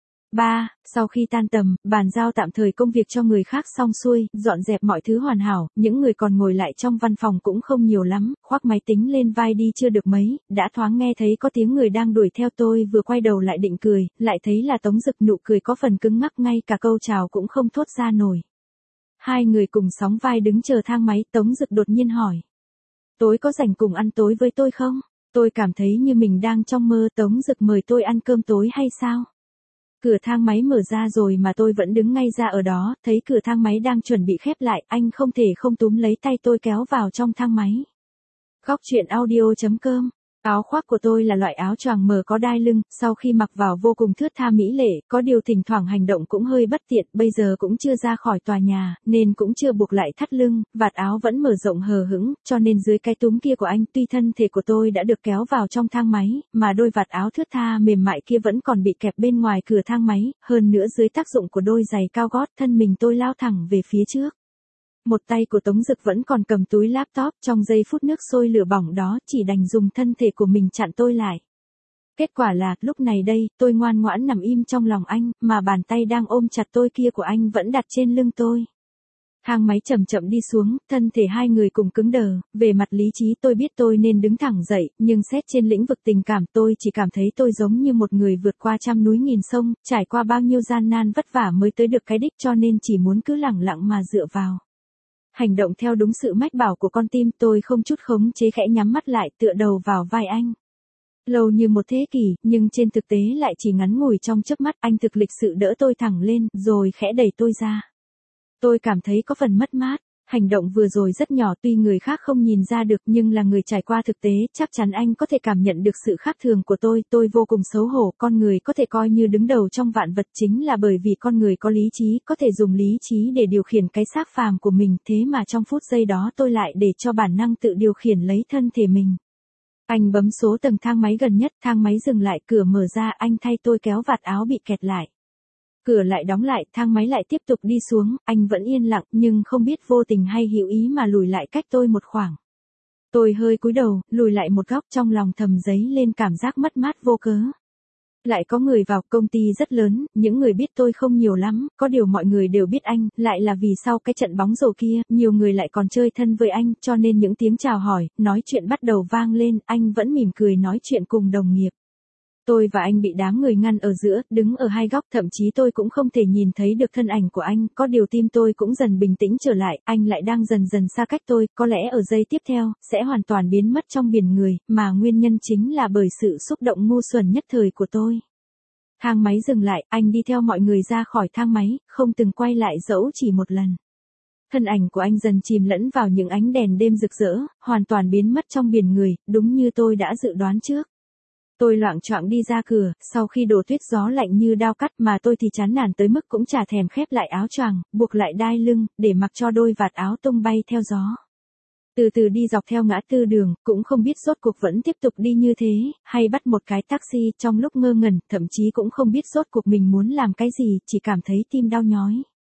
Speaker 1: ba. Sau khi tan tầm, bàn giao tạm thời công việc cho người khác xong xuôi, dọn dẹp mọi thứ hoàn hảo, những người còn ngồi lại trong văn phòng cũng không nhiều lắm, khoác máy tính lên vai đi chưa được mấy, đã thoáng nghe thấy có tiếng người đang đuổi theo. Tôi vừa quay đầu lại định cười, lại thấy là Tống Dực, nụ cười có phần cứng ngắc, ngay cả câu chào cũng không thốt ra nổi. Hai người cùng sóng vai đứng chờ thang máy. Tống Dực đột nhiên hỏi. Tối có rảnh cùng ăn tối với tôi không? Tôi cảm thấy như mình đang trong mơ. Tống Dực mời tôi ăn cơm tối hay sao? Cửa thang máy mở ra rồi mà tôi vẫn đứng ngay ra ở đó, thấy cửa thang máy đang chuẩn bị khép lại, anh không thể không túm lấy tay tôi kéo vào trong thang máy. Góc chuyện audio chấm com. Áo khoác của tôi là loại áo choàng mờ có đai lưng, sau khi mặc vào vô cùng thướt tha mỹ lệ, có điều thỉnh thoảng hành động cũng hơi bất tiện, bây giờ cũng chưa ra khỏi tòa nhà, nên cũng chưa buộc lại thắt lưng, vạt áo vẫn mở rộng hờ hững, cho nên dưới cái túm kia của anh, tuy thân thể của tôi đã được kéo vào trong thang máy, mà đôi vạt áo thướt tha mềm mại kia vẫn còn bị kẹp bên ngoài cửa thang máy, hơn nữa dưới tác dụng của đôi giày cao gót, thân mình tôi lao thẳng về phía trước. Một tay của Tống Dực vẫn còn cầm túi laptop, trong giây phút nước sôi lửa bỏng đó, chỉ đành dùng thân thể của mình chặn tôi lại. Kết quả là, lúc này đây, tôi ngoan ngoãn nằm im trong lòng anh, mà bàn tay đang ôm chặt tôi kia của anh vẫn đặt trên lưng tôi. Thang máy chậm chậm đi xuống, thân thể hai người cùng cứng đờ, về mặt lý trí tôi biết tôi nên đứng thẳng dậy, nhưng xét trên lĩnh vực tình cảm tôi chỉ cảm thấy tôi giống như một người vượt qua trăm núi nghìn sông, trải qua bao nhiêu gian nan vất vả mới tới được cái đích cho nên chỉ muốn cứ lẳng lặng mà dựa vào. Hành động theo đúng sự mách bảo của con tim tôi không chút khống chế khẽ nhắm mắt lại tựa đầu vào vai anh. Lâu như một thế kỷ, nhưng trên thực tế lại chỉ ngắn ngủi trong chớp mắt anh thực lịch sự đỡ tôi thẳng lên, rồi khẽ đẩy tôi ra. Tôi cảm thấy có phần mất mát, hành động vừa rồi rất nhỏ tuy người khác không nhìn ra được nhưng là người trải qua thực tế chắc chắn anh có thể cảm nhận được sự khác thường của tôi. Tôi vô cùng xấu hổ, con người có thể coi như đứng đầu trong vạn vật chính là bởi vì con người có lý trí, có thể dùng lý trí để điều khiển cái xác phàm của mình, thế mà trong phút giây đó tôi lại để cho bản năng tự điều khiển lấy thân thể mình. Anh bấm số tầng thang máy gần nhất, thang máy dừng lại, cửa mở ra, anh thay tôi kéo vạt áo bị kẹt lại. Cửa lại đóng lại, thang máy lại tiếp tục đi xuống, anh vẫn yên lặng nhưng không biết vô tình hay hữu ý mà lùi lại cách tôi một khoảng. Tôi hơi cúi đầu, lùi lại một góc trong lòng thầm dấy lên cảm giác mất mát vô cớ. Lại có người vào, công ty rất lớn, những người biết tôi không nhiều lắm, có điều mọi người đều biết anh, lại là vì sau cái trận bóng rổ kia, nhiều người lại còn chơi thân với anh, cho nên những tiếng chào hỏi, nói chuyện bắt đầu vang lên, anh vẫn mỉm cười nói chuyện cùng đồng nghiệp. Tôi và anh bị đám người ngăn ở giữa, đứng ở hai góc, thậm chí tôi cũng không thể nhìn thấy được thân ảnh của anh, có điều tim tôi cũng dần bình tĩnh trở lại, anh lại đang dần dần xa cách tôi, có lẽ ở giây tiếp theo, sẽ hoàn toàn biến mất trong biển người, mà nguyên nhân chính là bởi sự xúc động ngu xuẩn nhất thời của tôi. Thang máy dừng lại, anh đi theo mọi người ra khỏi thang máy, không từng quay lại dẫu chỉ một lần. Thân ảnh của anh dần chìm lẫn vào những ánh đèn đêm rực rỡ, hoàn toàn biến mất trong biển người, đúng như tôi đã dự đoán trước. Tôi loạng choạng đi ra cửa, sau khi đổ tuyết gió lạnh như đao cắt mà tôi thì chán nản tới mức cũng chả thèm khép lại áo choàng, buộc lại đai lưng, để mặc cho đôi vạt áo tung bay theo gió. Từ từ đi dọc theo ngã tư đường, cũng không biết rốt cuộc vẫn tiếp tục đi như thế, hay bắt một cái taxi, trong lúc ngơ ngẩn, thậm chí cũng không biết rốt cuộc mình muốn làm cái gì, chỉ cảm thấy tim đau nhói.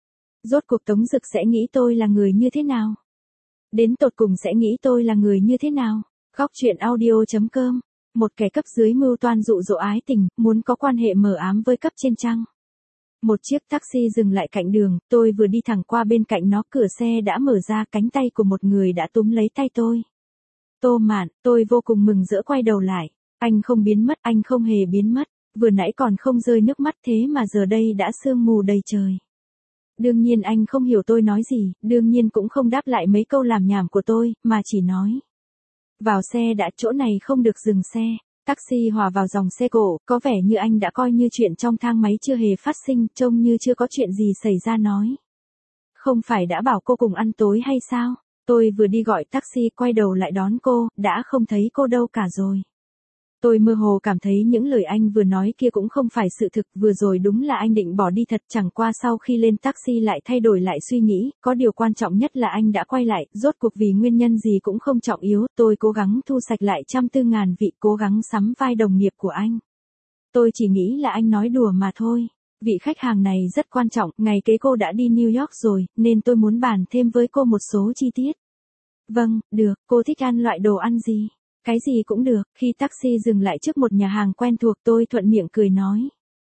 Speaker 1: Rốt cuộc Tống Dực sẽ nghĩ tôi là người như thế nào? Đến tột cùng sẽ nghĩ tôi là người như thế nào? Góc truyện audio chấm com. Một kẻ cấp dưới mưu toan dụ dỗ ái tình, muốn có quan hệ mờ ám với cấp trên chăng? Một chiếc taxi dừng lại cạnh đường, tôi vừa đi thẳng qua bên cạnh nó, cửa xe đã mở ra, cánh tay của một người đã túm lấy tay tôi. Tô Mạn, tôi vô cùng mừng rỡ quay đầu lại. Anh không biến mất, anh không hề biến mất, vừa nãy còn không rơi nước mắt thế mà giờ đây đã sương mù đầy trời. Đương nhiên anh không hiểu tôi nói gì, đương nhiên cũng không đáp lại mấy câu làm nhảm của tôi, mà chỉ nói. Vào xe đã, chỗ này không được dừng xe. Taxi hòa vào dòng xe cộ, có vẻ như anh đã coi như chuyện trong thang máy chưa hề phát sinh, trông như chưa có chuyện gì xảy ra nói. Không phải đã bảo cô cùng ăn tối hay sao? Tôi vừa đi gọi taxi quay đầu lại đón cô, đã không thấy cô đâu cả rồi. Tôi mơ hồ cảm thấy những lời anh vừa nói kia cũng không phải sự thực, vừa rồi đúng là anh định bỏ đi thật, chẳng qua sau khi lên taxi lại thay đổi lại suy nghĩ, có điều quan trọng nhất là anh đã quay lại, rốt cuộc vì nguyên nhân gì cũng không trọng yếu, tôi cố gắng thu sạch lại trăm tư ngàn vị, cố gắng sắm vai đồng nghiệp của anh. Tôi chỉ nghĩ là anh nói đùa mà thôi. Vị khách hàng này rất quan trọng, ngày kế cô đã đi New York rồi, nên tôi muốn bàn thêm với cô một số chi tiết. Vâng, được, cô thích ăn loại đồ ăn gì? Cái gì cũng được, khi taxi dừng lại trước một nhà hàng quen thuộc tôi thuận miệng cười nói.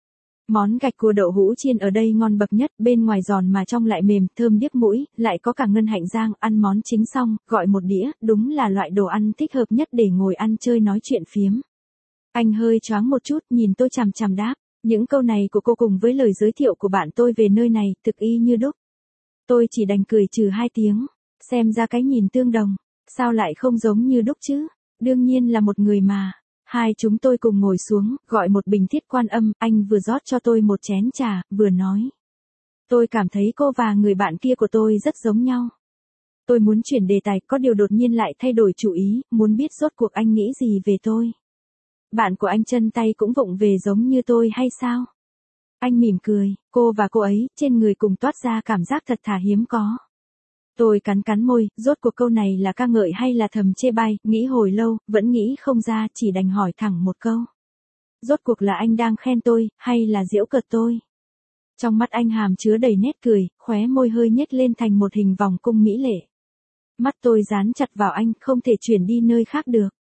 Speaker 1: Món gạch cua đậu hũ chiên ở đây ngon bậc nhất, bên ngoài giòn mà trong lại mềm, thơm điếc mũi, lại có cả ngân hạnh rang, ăn món chính xong, gọi một đĩa, đúng là loại đồ ăn thích hợp nhất để ngồi ăn chơi nói chuyện phiếm. Anh hơi choáng một chút, nhìn tôi chằm chằm đáp, những câu này của cô cùng với lời giới thiệu của bạn tôi về nơi này, thực y như đúc. Tôi chỉ đành cười trừ hai tiếng, xem ra cái nhìn tương đồng, sao lại không giống như đúc chứ? Đương nhiên là một người mà. Hai chúng tôi cùng ngồi xuống, gọi một bình thiết quan âm, anh vừa rót cho tôi một chén trà, vừa nói. Tôi cảm thấy cô và người bạn kia của tôi rất giống nhau. Tôi muốn chuyển đề tài, có điều đột nhiên lại thay đổi chủ ý, muốn biết rốt cuộc anh nghĩ gì về tôi. Bạn của anh chân tay cũng vụng về giống như tôi hay sao? Anh mỉm cười, cô và cô ấy, trên người cùng toát ra cảm giác thật thà hiếm có. Tôi cắn cắn môi, rốt cuộc câu này là ca ngợi hay là thầm chê bai, nghĩ hồi lâu, vẫn nghĩ không ra, chỉ đành hỏi thẳng một câu. Rốt cuộc là anh đang khen tôi, hay là giễu cợt tôi? Trong mắt anh hàm chứa đầy nét cười, khóe môi hơi nhếch lên thành một hình vòng cung mỹ lệ. Mắt tôi dán chặt vào anh, không thể chuyển đi nơi khác được.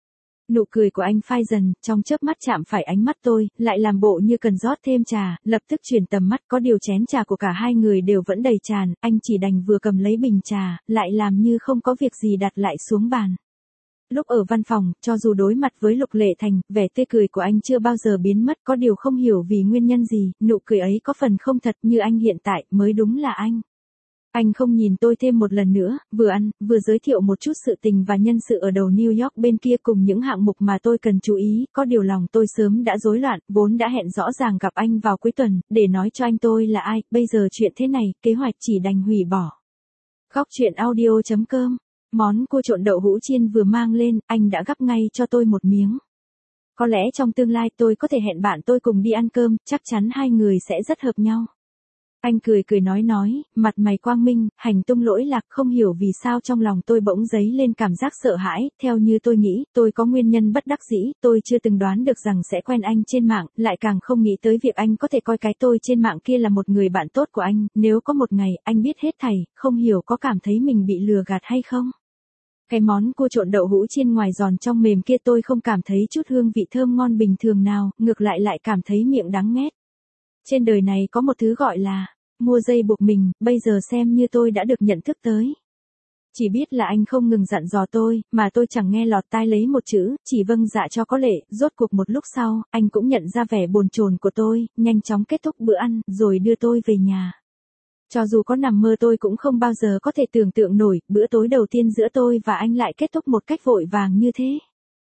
Speaker 1: Nụ cười của anh phai dần, trong chớp mắt chạm phải ánh mắt tôi, lại làm bộ như cần rót thêm trà, lập tức chuyển tầm mắt, có điều chén trà của cả hai người đều vẫn đầy tràn, anh chỉ đành vừa cầm lấy bình trà, lại làm như không có việc gì đặt lại xuống bàn. Lúc ở văn phòng, cho dù đối mặt với Lục Lệ Thành, vẻ tươi cười của anh chưa bao giờ biến mất, có điều không hiểu vì nguyên nhân gì, nụ cười ấy có phần không thật như anh hiện tại, mới đúng là anh. Anh không nhìn tôi thêm một lần nữa, vừa ăn, vừa giới thiệu một chút sự tình và nhân sự ở đầu New York bên kia cùng những hạng mục mà tôi cần chú ý, có điều lòng tôi sớm đã rối loạn, vốn đã hẹn rõ ràng gặp anh vào cuối tuần, để nói cho anh tôi là ai, bây giờ chuyện thế này, kế hoạch chỉ đành hủy bỏ. Góc truyện audio chấm com. Món cua trộn đậu hũ chiên vừa mang lên, anh đã gắp ngay cho tôi một miếng. Có lẽ trong tương lai tôi có thể hẹn bạn tôi cùng đi ăn cơm, chắc chắn hai người sẽ rất hợp nhau. Anh cười cười nói nói, mặt mày quang minh, hành tung lỗi lạc, không hiểu vì sao trong lòng tôi bỗng dấy lên cảm giác sợ hãi, theo như tôi nghĩ, tôi có nguyên nhân bất đắc dĩ, tôi chưa từng đoán được rằng sẽ quen anh trên mạng, lại càng không nghĩ tới việc anh có thể coi cái tôi trên mạng kia là một người bạn tốt của anh, nếu có một ngày, anh biết hết thảy, không hiểu có cảm thấy mình bị lừa gạt hay không? Cái món cua trộn đậu hũ chiên ngoài giòn trong mềm kia tôi không cảm thấy chút hương vị thơm ngon bình thường nào, ngược lại lại cảm thấy miệng đắng nghét. Trên đời này có một thứ gọi là mua dây buộc mình, bây giờ xem như tôi đã được nhận thức tới. Chỉ biết là anh không ngừng dặn dò tôi, mà tôi chẳng nghe lọt tai lấy một chữ, chỉ vâng dạ cho có lệ, rốt cuộc một lúc sau, anh cũng nhận ra vẻ bồn chồn của tôi, nhanh chóng kết thúc bữa ăn, rồi đưa tôi về nhà. Cho dù có nằm mơ tôi cũng không bao giờ có thể tưởng tượng nổi, bữa tối đầu tiên giữa tôi và anh lại kết thúc một cách vội vàng như thế.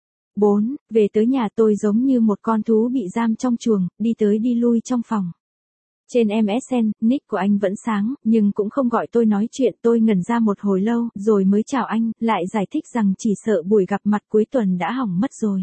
Speaker 1: bốn. Về tới nhà tôi giống như một con thú bị giam trong chuồng, đi tới đi lui trong phòng. Trên em ét en, nick của anh vẫn sáng, nhưng cũng không gọi tôi nói chuyện, tôi ngẩn ra một hồi lâu, rồi mới chào anh, lại giải thích rằng chỉ sợ buổi gặp mặt cuối tuần đã hỏng mất rồi.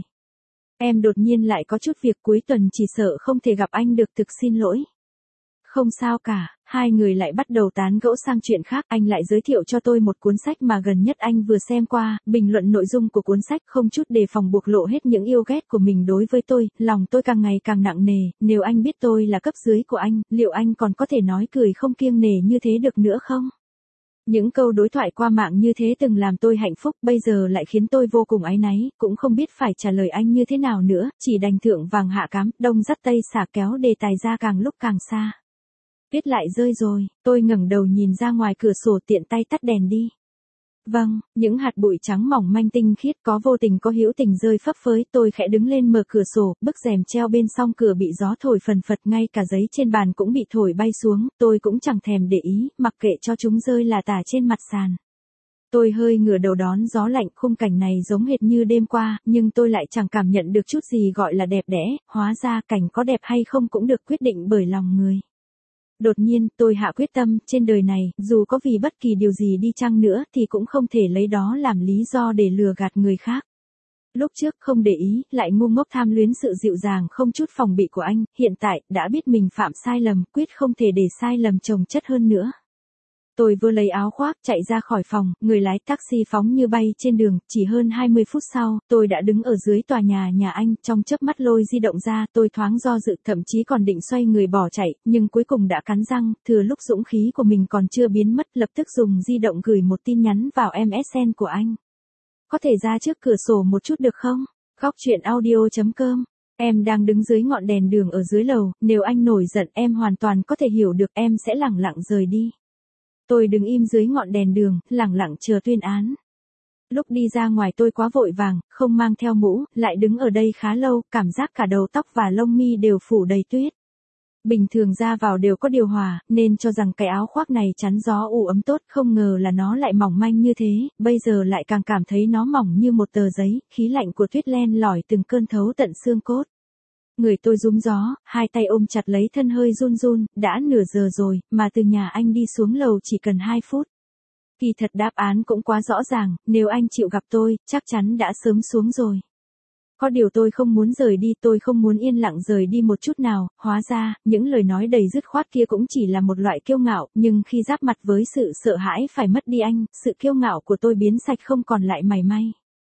Speaker 1: Em đột nhiên lại có chút việc cuối tuần chỉ sợ không thể gặp anh được, thực xin lỗi. Không sao cả, hai người lại bắt đầu tán gẫu sang chuyện khác, anh lại giới thiệu cho tôi một cuốn sách mà gần nhất anh vừa xem qua, bình luận nội dung của cuốn sách không chút đề phòng buộc lộ hết những yêu ghét của mình đối với tôi, lòng tôi càng ngày càng nặng nề, nếu anh biết tôi là cấp dưới của anh, liệu anh còn có thể nói cười không kiêng nể như thế được nữa không? Những câu đối thoại qua mạng như thế từng làm tôi hạnh phúc, bây giờ lại khiến tôi vô cùng áy náy, cũng không biết phải trả lời anh như thế nào nữa, chỉ đành thượng vàng hạ cám, đông dắt tây xả kéo đề tài ra càng lúc càng xa. Viết lại rơi rồi, tôi ngẩng đầu nhìn ra ngoài cửa sổ tiện tay tắt đèn đi. Vâng, những hạt bụi trắng mỏng manh tinh khiết có vô tình có hữu tình rơi phấp phới, tôi khẽ đứng lên mở cửa sổ, bức rèm treo bên song cửa bị gió thổi phần phật, ngay cả giấy trên bàn cũng bị thổi bay xuống, tôi cũng chẳng thèm để ý, mặc kệ cho chúng rơi là tả trên mặt sàn. Tôi hơi ngửa đầu đón gió lạnh, khung cảnh này giống hệt như đêm qua, nhưng tôi lại chẳng cảm nhận được chút gì gọi là đẹp đẽ, hóa ra cảnh có đẹp hay không cũng được quyết định bởi lòng người. Đột nhiên, tôi hạ quyết tâm, trên đời này, dù có vì bất kỳ điều gì đi chăng nữa, thì cũng không thể lấy đó làm lý do để lừa gạt người khác. Lúc trước không để ý, lại ngu ngốc tham luyến sự dịu dàng không chút phòng bị của anh, hiện tại, đã biết mình phạm sai lầm, quyết không thể để sai lầm chồng chất hơn nữa. Tôi vừa lấy áo khoác, chạy ra khỏi phòng, người lái taxi phóng như bay trên đường, chỉ hơn hai mươi phút sau, tôi đã đứng ở dưới tòa nhà nhà anh, trong chớp mắt lôi di động ra, tôi thoáng do dự, thậm chí còn định xoay người bỏ chạy, nhưng cuối cùng đã cắn răng, thừa lúc dũng khí của mình còn chưa biến mất, lập tức dùng di động gửi một tin nhắn vào em ét en của anh. Có thể ra trước cửa sổ một chút được không? Góc truyện audio chấm com. Em đang đứng dưới ngọn đèn đường ở dưới lầu, nếu anh nổi giận em hoàn toàn có thể hiểu được, em sẽ lẳng lặng rời đi. Tôi đứng im dưới ngọn đèn đường, lẳng lặng chờ tuyên án. Lúc đi ra ngoài tôi quá vội vàng, không mang theo mũ, lại đứng ở đây khá lâu, cảm giác cả đầu tóc và lông mi đều phủ đầy tuyết. Bình thường ra vào đều có điều hòa, nên cho rằng cái áo khoác này chắn gió ủ ấm tốt, không ngờ là nó lại mỏng manh như thế, bây giờ lại càng cảm thấy nó mỏng như một tờ giấy, khí lạnh của tuyết len lỏi từng cơn thấu tận xương cốt. Người tôi rúm gió, hai tay ôm chặt lấy thân hơi run run, đã nửa giờ rồi, mà từ nhà anh đi xuống lầu chỉ cần hai phút. Kỳ thật đáp án cũng quá rõ ràng, nếu anh chịu gặp tôi, chắc chắn đã sớm xuống rồi. Có điều tôi không muốn rời đi, tôi không muốn yên lặng rời đi một chút nào, hóa ra, những lời nói đầy dứt khoát kia cũng chỉ là một loại kiêu ngạo, nhưng khi giáp mặt với sự sợ hãi phải mất đi anh, sự kiêu ngạo của tôi biến sạch không còn lại mảy may.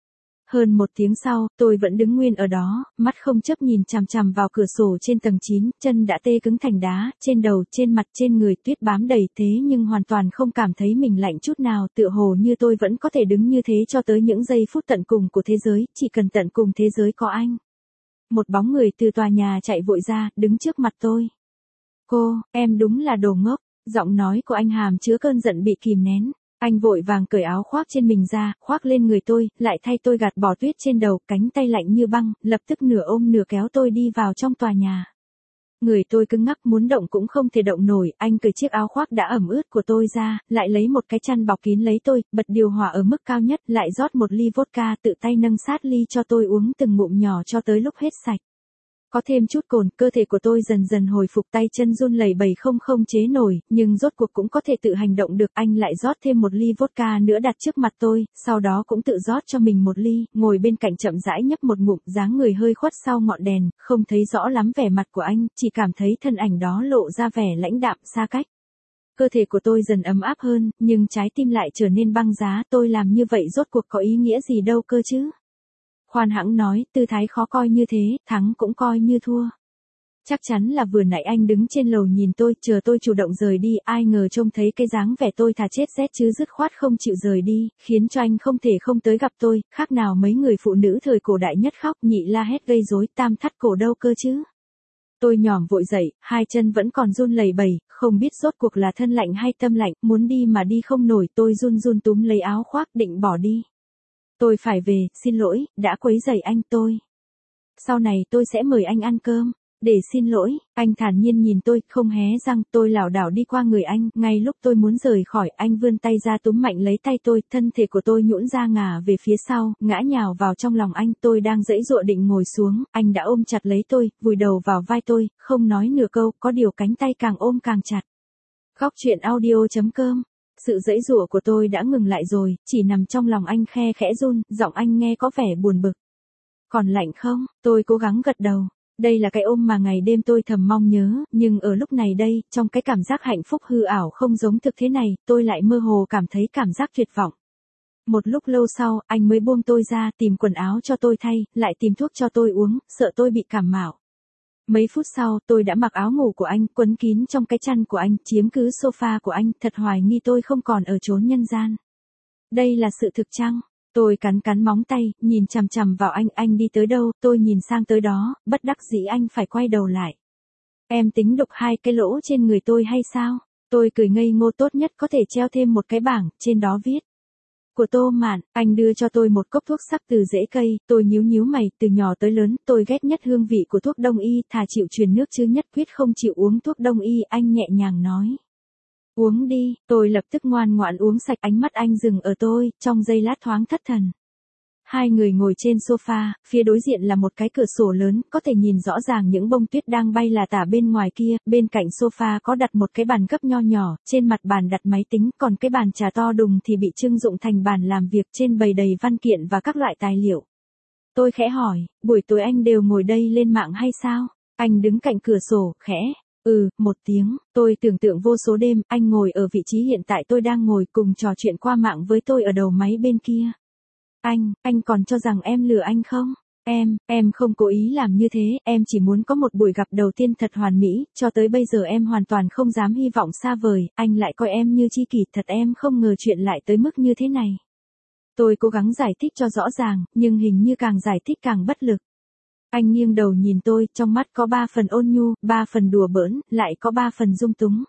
Speaker 1: Hơn một tiếng sau, tôi vẫn đứng nguyên ở đó, mắt không chớp nhìn chằm chằm vào cửa sổ trên tầng chín, chân đã tê cứng thành đá, trên đầu, trên mặt, trên người tuyết bám đầy thế nhưng hoàn toàn không cảm thấy mình lạnh chút nào, tựa hồ như tôi vẫn có thể đứng như thế cho tới những giây phút tận cùng của thế giới, chỉ cần tận cùng thế giới có anh. Một bóng người từ tòa nhà chạy vội ra, đứng trước mặt tôi. Cô, em đúng là đồ ngốc, giọng nói của anh hàm chứa cơn giận bị kìm nén. Anh vội vàng cởi áo khoác trên mình ra, khoác lên người tôi, lại thay tôi gạt bỏ tuyết trên đầu, cánh tay lạnh như băng, lập tức nửa ôm nửa kéo tôi đi vào trong tòa nhà. Người tôi cứng ngắc muốn động cũng không thể động nổi, anh cởi chiếc áo khoác đã ẩm ướt của tôi ra, lại lấy một cái chăn bọc kín lấy tôi, bật điều hòa ở mức cao nhất, lại rót một ly vodka tự tay nâng sát ly cho tôi uống từng ngụm nhỏ cho tới lúc hết sạch. Có thêm chút cồn, cơ thể của tôi dần dần hồi phục, tay chân run lẩy bẩy không không chế nổi, nhưng rốt cuộc cũng có thể tự hành động được. Anh lại rót thêm một ly vodka nữa đặt trước mặt tôi, sau đó cũng tự rót cho mình một ly, ngồi bên cạnh chậm rãi nhấp một ngụm, dáng người hơi khuất sau ngọn đèn, không thấy rõ lắm vẻ mặt của anh, chỉ cảm thấy thân ảnh đó lộ ra vẻ lãnh đạm xa cách. Cơ thể của tôi dần ấm áp hơn, nhưng trái tim lại trở nên băng giá, tôi làm như vậy rốt cuộc có ý nghĩa gì đâu cơ chứ? Khoan hãng nói, tư thái khó coi như thế, thắng cũng coi như thua. Chắc chắn là vừa nãy anh đứng trên lầu nhìn tôi, chờ tôi chủ động rời đi, ai ngờ trông thấy cái dáng vẻ tôi thà chết rét chứ dứt khoát không chịu rời đi, khiến cho anh không thể không tới gặp tôi, khác nào mấy người phụ nữ thời cổ đại nhất khóc nhị la hét gây rối, tam thắt cổ đâu cơ chứ. Tôi nhỏm vội dậy, hai chân vẫn còn run lẩy bẩy, không biết rốt cuộc là thân lạnh hay tâm lạnh, muốn đi mà đi không nổi, tôi run run túm lấy áo khoác định bỏ đi. Tôi phải về, xin lỗi, đã quấy rầy anh tôi. Sau này tôi sẽ mời anh ăn cơm. Để xin lỗi, anh thản nhiên nhìn tôi, không hé răng, tôi lảo đảo đi qua người anh, ngay lúc tôi muốn rời khỏi, anh vươn tay ra túm mạnh lấy tay tôi, thân thể của tôi nhũn ra ngả về phía sau, ngã nhào vào trong lòng anh, tôi đang giãy giụa định ngồi xuống, anh đã ôm chặt lấy tôi, vùi đầu vào vai tôi, không nói nửa câu, có điều cánh tay càng ôm càng chặt. Góc truyện audio chấm com. Sự giãy giụa của tôi đã ngừng lại rồi, chỉ nằm trong lòng anh khe khẽ run, giọng anh nghe có vẻ buồn bực. Còn lạnh không? Tôi cố gắng gật đầu. Đây là cái ôm mà ngày đêm tôi thầm mong nhớ, nhưng ở lúc này đây, trong cái cảm giác hạnh phúc hư ảo không giống thực thế này, tôi lại mơ hồ cảm thấy cảm giác tuyệt vọng. Một lúc lâu sau, anh mới buông tôi ra, tìm quần áo cho tôi thay, lại tìm thuốc cho tôi uống, sợ tôi bị cảm mạo. Mấy phút sau, tôi đã mặc áo ngủ của anh, quấn kín trong cái chăn của anh, chiếm cứ sofa của anh, thật hoài nghi tôi không còn ở chốn nhân gian. Đây là sự thực chăng? Tôi cắn cắn móng tay, nhìn chằm chằm vào anh, anh đi tới đâu, tôi nhìn sang tới đó, bất đắc dĩ anh phải quay đầu lại. Em tính đục hai cái lỗ trên người tôi hay sao? Tôi cười ngây ngô, tốt nhất có thể treo thêm một cái bảng, trên đó viết. Của Tô Mạn. Anh đưa cho tôi một cốc thuốc sắc từ rễ cây, tôi nhíu nhíu mày, từ nhỏ tới lớn, tôi ghét nhất hương vị của thuốc đông y, thà chịu truyền nước chứ nhất quyết không chịu uống thuốc đông y, anh nhẹ nhàng nói. Uống đi, tôi lập tức ngoan ngoãn uống sạch, ánh mắt anh dừng ở tôi, trong giây lát thoáng thất thần. Hai người ngồi trên sofa, phía đối diện là một cái cửa sổ lớn, có thể nhìn rõ ràng những bông tuyết đang bay là tả bên ngoài kia, bên cạnh sofa có đặt một cái bàn gấp nho nhỏ, trên mặt bàn đặt máy tính, còn cái bàn trà to đùng thì bị trưng dụng thành bàn làm việc, trên bày đầy văn kiện và các loại tài liệu. Tôi khẽ hỏi, buổi tối anh đều ngồi đây lên mạng hay sao? Anh đứng cạnh cửa sổ, khẽ. Ừ, một tiếng, tôi tưởng tượng vô số đêm, anh ngồi ở vị trí hiện tại tôi đang ngồi cùng trò chuyện qua mạng với tôi ở đầu máy bên kia. Anh, anh còn cho rằng em lừa anh không? Em, em không cố ý làm như thế, em chỉ muốn có một buổi gặp đầu tiên thật hoàn mỹ, cho tới bây giờ em hoàn toàn không dám hy vọng xa vời, anh lại coi em như tri kỷ, thật em không ngờ chuyện lại tới mức như thế này. Tôi cố gắng giải thích cho rõ ràng, nhưng hình như càng giải thích càng bất lực. Anh nghiêng đầu nhìn tôi, trong mắt có ba phần ôn nhu, ba phần đùa bỡn, lại có ba phần dung túng.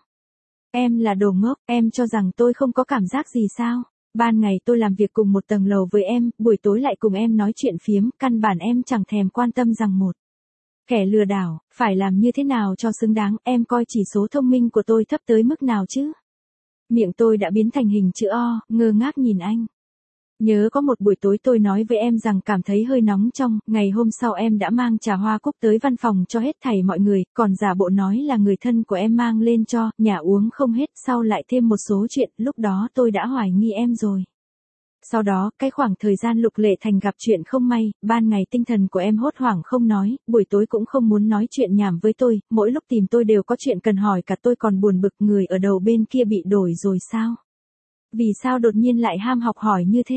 Speaker 1: Em là đồ ngốc, em cho rằng tôi không có cảm giác gì sao? Ban ngày tôi làm việc cùng một tầng lầu với em, buổi tối lại cùng em nói chuyện phiếm, căn bản em chẳng thèm quan tâm rằng một kẻ lừa đảo, phải làm như thế nào cho xứng đáng, em coi chỉ số thông minh của tôi thấp tới mức nào chứ? Miệng tôi đã biến thành hình chữ O, ngơ ngác nhìn anh. Nhớ có một buổi tối tôi nói với em rằng cảm thấy hơi nóng trong, ngày hôm sau em đã mang trà hoa cúc tới văn phòng cho hết thảy mọi người, còn giả bộ nói là người thân của em mang lên cho, nhà uống không hết, sau lại thêm một số chuyện, lúc đó tôi đã hoài nghi em rồi. Sau đó, cái khoảng thời gian Lục Lệ Thành gặp chuyện không may, ban ngày tinh thần của em hốt hoảng không nói, buổi tối cũng không muốn nói chuyện nhảm với tôi, mỗi lúc tìm tôi đều có chuyện cần hỏi cả tôi còn buồn bực, người ở đầu bên kia bị đổi rồi sao? Vì sao đột nhiên lại ham học hỏi như thế?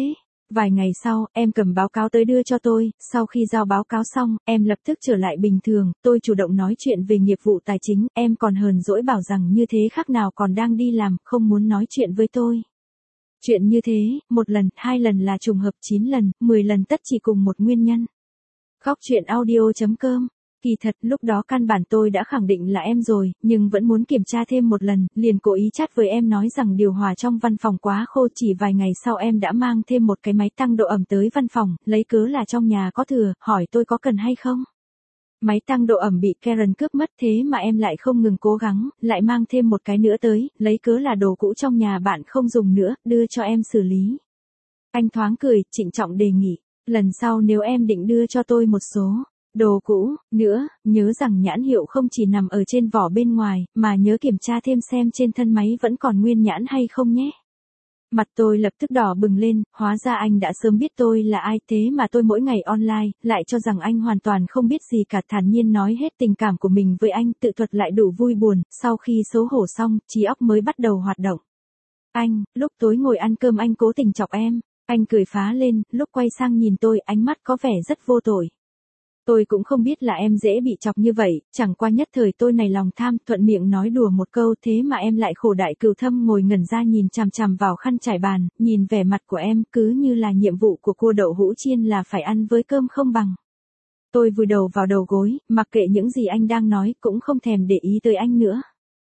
Speaker 1: Vài ngày sau, em cầm báo cáo tới đưa cho tôi, sau khi giao báo cáo xong, em lập tức trở lại bình thường, tôi chủ động nói chuyện về nghiệp vụ tài chính, em còn hờn dỗi bảo rằng như thế khác nào còn đang đi làm, không muốn nói chuyện với tôi. Chuyện như thế, một lần, hai lần là trùng hợp, chín lần, mười lần tất chỉ cùng một nguyên nhân. Góc chuyện audio chấm com. Kỳ thật, lúc đó căn bản tôi đã khẳng định là em rồi, nhưng vẫn muốn kiểm tra thêm một lần, liền cố ý chat với em nói rằng điều hòa trong văn phòng quá khô, chỉ vài ngày sau em đã mang thêm một cái máy tăng độ ẩm tới văn phòng, lấy cớ là trong nhà có thừa, hỏi tôi có cần hay không. Máy tăng độ ẩm bị Karen cướp mất thế mà em lại không ngừng cố gắng, lại mang thêm một cái nữa tới, lấy cớ là đồ cũ trong nhà bạn không dùng nữa, đưa cho em xử lý. Anh thoáng cười, trịnh trọng đề nghị, lần sau nếu em định đưa cho tôi một số đồ cũ, nữa, nhớ rằng nhãn hiệu không chỉ nằm ở trên vỏ bên ngoài, mà nhớ kiểm tra thêm xem trên thân máy vẫn còn nguyên nhãn hay không nhé. Mặt tôi lập tức đỏ bừng lên, hóa ra anh đã sớm biết tôi là ai, thế mà tôi mỗi ngày online, lại cho rằng anh hoàn toàn không biết gì cả, thản nhiên nói hết tình cảm của mình với anh, tự thuật lại đủ vui buồn, sau khi xấu hổ xong, trí óc mới bắt đầu hoạt động. Anh, lúc tối ngồi ăn cơm anh cố tình chọc em, anh cười phá lên, lúc quay sang nhìn tôi, ánh mắt có vẻ rất vô tội. Tôi cũng không biết là em dễ bị chọc như vậy, chẳng qua nhất thời tôi này lòng tham, thuận miệng nói đùa một câu, thế mà em lại khổ đại cừu thâm ngồi ngẩn ra nhìn chằm chằm vào khăn trải bàn, nhìn vẻ mặt của em cứ như là nhiệm vụ của cua đậu hũ chiên là phải ăn với cơm không bằng. Tôi vùi đầu vào đầu gối, mặc kệ những gì anh đang nói, cũng không thèm để ý tới anh nữa.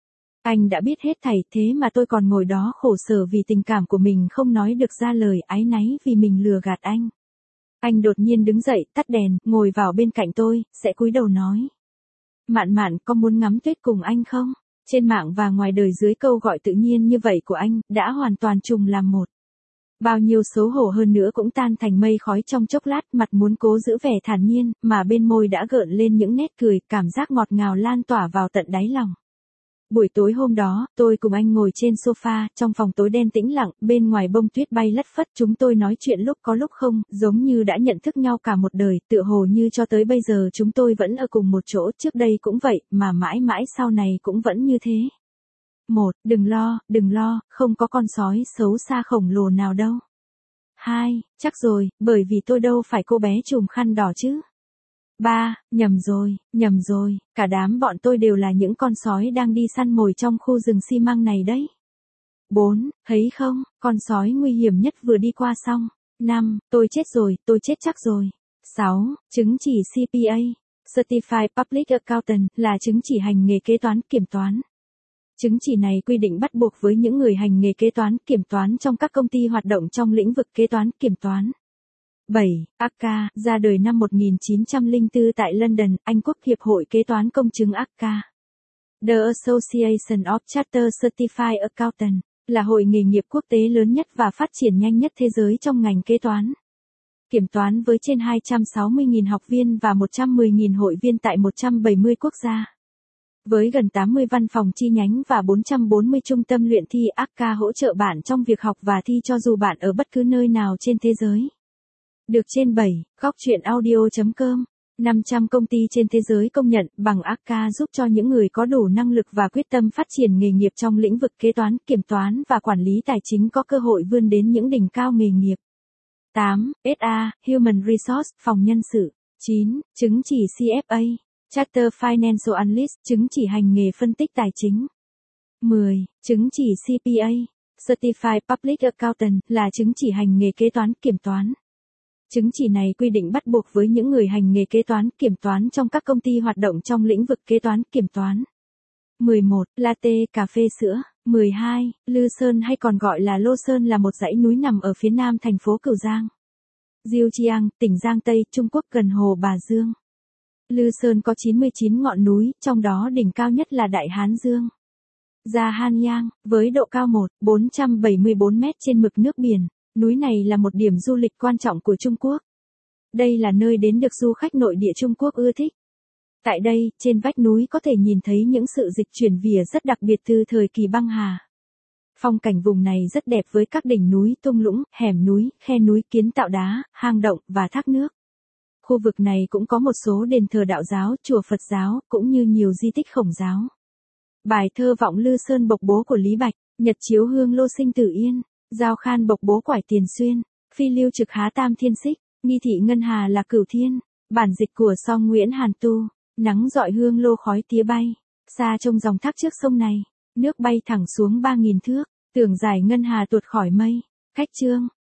Speaker 1: Anh đã biết hết thảy, thế mà tôi còn ngồi đó khổ sở vì tình cảm của mình không nói được ra lời, áy náy vì mình lừa gạt anh. Anh đột nhiên đứng dậy, tắt đèn, ngồi vào bên cạnh tôi, sẽ cúi đầu nói. Mạn Mạn, có muốn ngắm tuyết cùng anh không? Trên mạng và ngoài đời dưới câu gọi tự nhiên như vậy của anh, đã hoàn toàn trùng làm một. Bao nhiêu xấu hổ hơn nữa cũng tan thành mây khói trong chốc lát, mặt muốn cố giữ vẻ thản nhiên, mà bên môi đã gợn lên những nét cười, cảm giác ngọt ngào lan tỏa vào tận đáy lòng. Buổi tối hôm đó, tôi cùng anh ngồi trên sofa, trong phòng tối đen tĩnh lặng, bên ngoài bông tuyết bay lất phất, chúng tôi nói chuyện lúc có lúc không, giống như đã nhận thức nhau cả một đời, tựa hồ như cho tới bây giờ chúng tôi vẫn ở cùng một chỗ, trước đây cũng vậy, mà mãi mãi sau này cũng vẫn như thế. Một, đừng lo, đừng lo, không có con sói xấu xa khổng lồ nào đâu. Hai, chắc rồi, bởi vì tôi đâu phải cô bé trùm khăn đỏ chứ. Ba, nhầm rồi, nhầm rồi, cả đám bọn tôi đều là những con sói đang đi săn mồi trong khu rừng xi măng này đấy. Bốn, thấy không, con sói nguy hiểm nhất vừa đi qua xong. Năm, tôi chết rồi, tôi chết chắc rồi. Sáu, chứng chỉ xê pê a, Certified Public Accountant, là chứng chỉ hành nghề kế toán, kiểm toán. Chứng chỉ này quy định bắt buộc với những người hành nghề kế toán, kiểm toán trong các công ty hoạt động trong lĩnh vực kế toán, kiểm toán. bảy. a ca, ra đời năm một nghìn chín trăm lẻ bốn tại London, Anh Quốc. Hiệp hội Kế toán Công chứng a ca. The Association of Chartered Certified Accountants, là hội nghề nghiệp quốc tế lớn nhất và phát triển nhanh nhất thế giới trong ngành kế toán. Kiểm toán với trên hai trăm sáu mươi nghìn học viên và một trăm mười nghìn hội viên tại một trăm bảy mươi quốc gia. Với gần tám mươi văn phòng chi nhánh và bốn trăm bốn mươi trung tâm luyện thi, a ca hỗ trợ bạn trong việc học và thi cho dù bạn ở bất cứ nơi nào trên thế giới. Được trên bảy, góc chuyện audio chấm com, năm trăm công ty trên thế giới công nhận bằng a ca giúp cho những người có đủ năng lực và quyết tâm phát triển nghề nghiệp trong lĩnh vực kế toán, kiểm toán và quản lý tài chính có cơ hội vươn đến những đỉnh cao nghề nghiệp. tám. ét a, Human Resource, phòng nhân sự. chín. Chứng chỉ xê ép a, Chartered Financial Analyst, chứng chỉ hành nghề phân tích tài chính. mười. Chứng chỉ xê pê a, Certified Public Accountant, là chứng chỉ hành nghề kế toán, kiểm toán. Chứng chỉ này quy định bắt buộc với những người hành nghề kế toán, kiểm toán trong các công ty hoạt động trong lĩnh vực kế toán, kiểm toán. mười một. Latte, cà phê sữa. mười hai. Lư Sơn hay còn gọi là Lô Sơn là một dãy núi nằm ở phía nam thành phố Cửu Giang. Diêu Chiang, tỉnh Giang Tây, Trung Quốc gần hồ Bà Dương. Lư Sơn có chín mươi chín ngọn núi, trong đó đỉnh cao nhất là Đại Hán Dương. Gia Han Yang, với độ cao một nghìn bốn trăm bảy mươi bốn mét trên mực nước biển. Núi này là một điểm du lịch quan trọng của Trung Quốc. Đây là nơi đến được du khách nội địa Trung Quốc ưa thích. Tại đây, trên vách núi có thể nhìn thấy những sự dịch chuyển vỉa rất đặc biệt từ thời kỳ băng hà. Phong cảnh vùng này rất đẹp với các đỉnh núi, thung lũng, hẻm núi, khe núi, kiến tạo đá, hang động và thác nước. Khu vực này cũng có một số đền thờ đạo giáo, chùa Phật giáo, cũng như nhiều di tích Khổng giáo. Bài thơ Vọng Lư Sơn Bộc Bố của Lý Bạch, Nhật Chiếu Hương Lô Sinh Tử Yên, Giao Khan Bộc Bố Quải Tiền Xuyên, Phi lưu trực há tam thiên xích, nghi thị ngân hà là cửu thiên. Bản dịch của Song Nguyễn Hàn Tu. Nắng dọi hương lô khói tía bay. Xa trông dòng thác trước sông này. Nước bay thẳng xuống ba nghìn thước. Tưởng giải ngân hà tuột khỏi mây. Khách chương.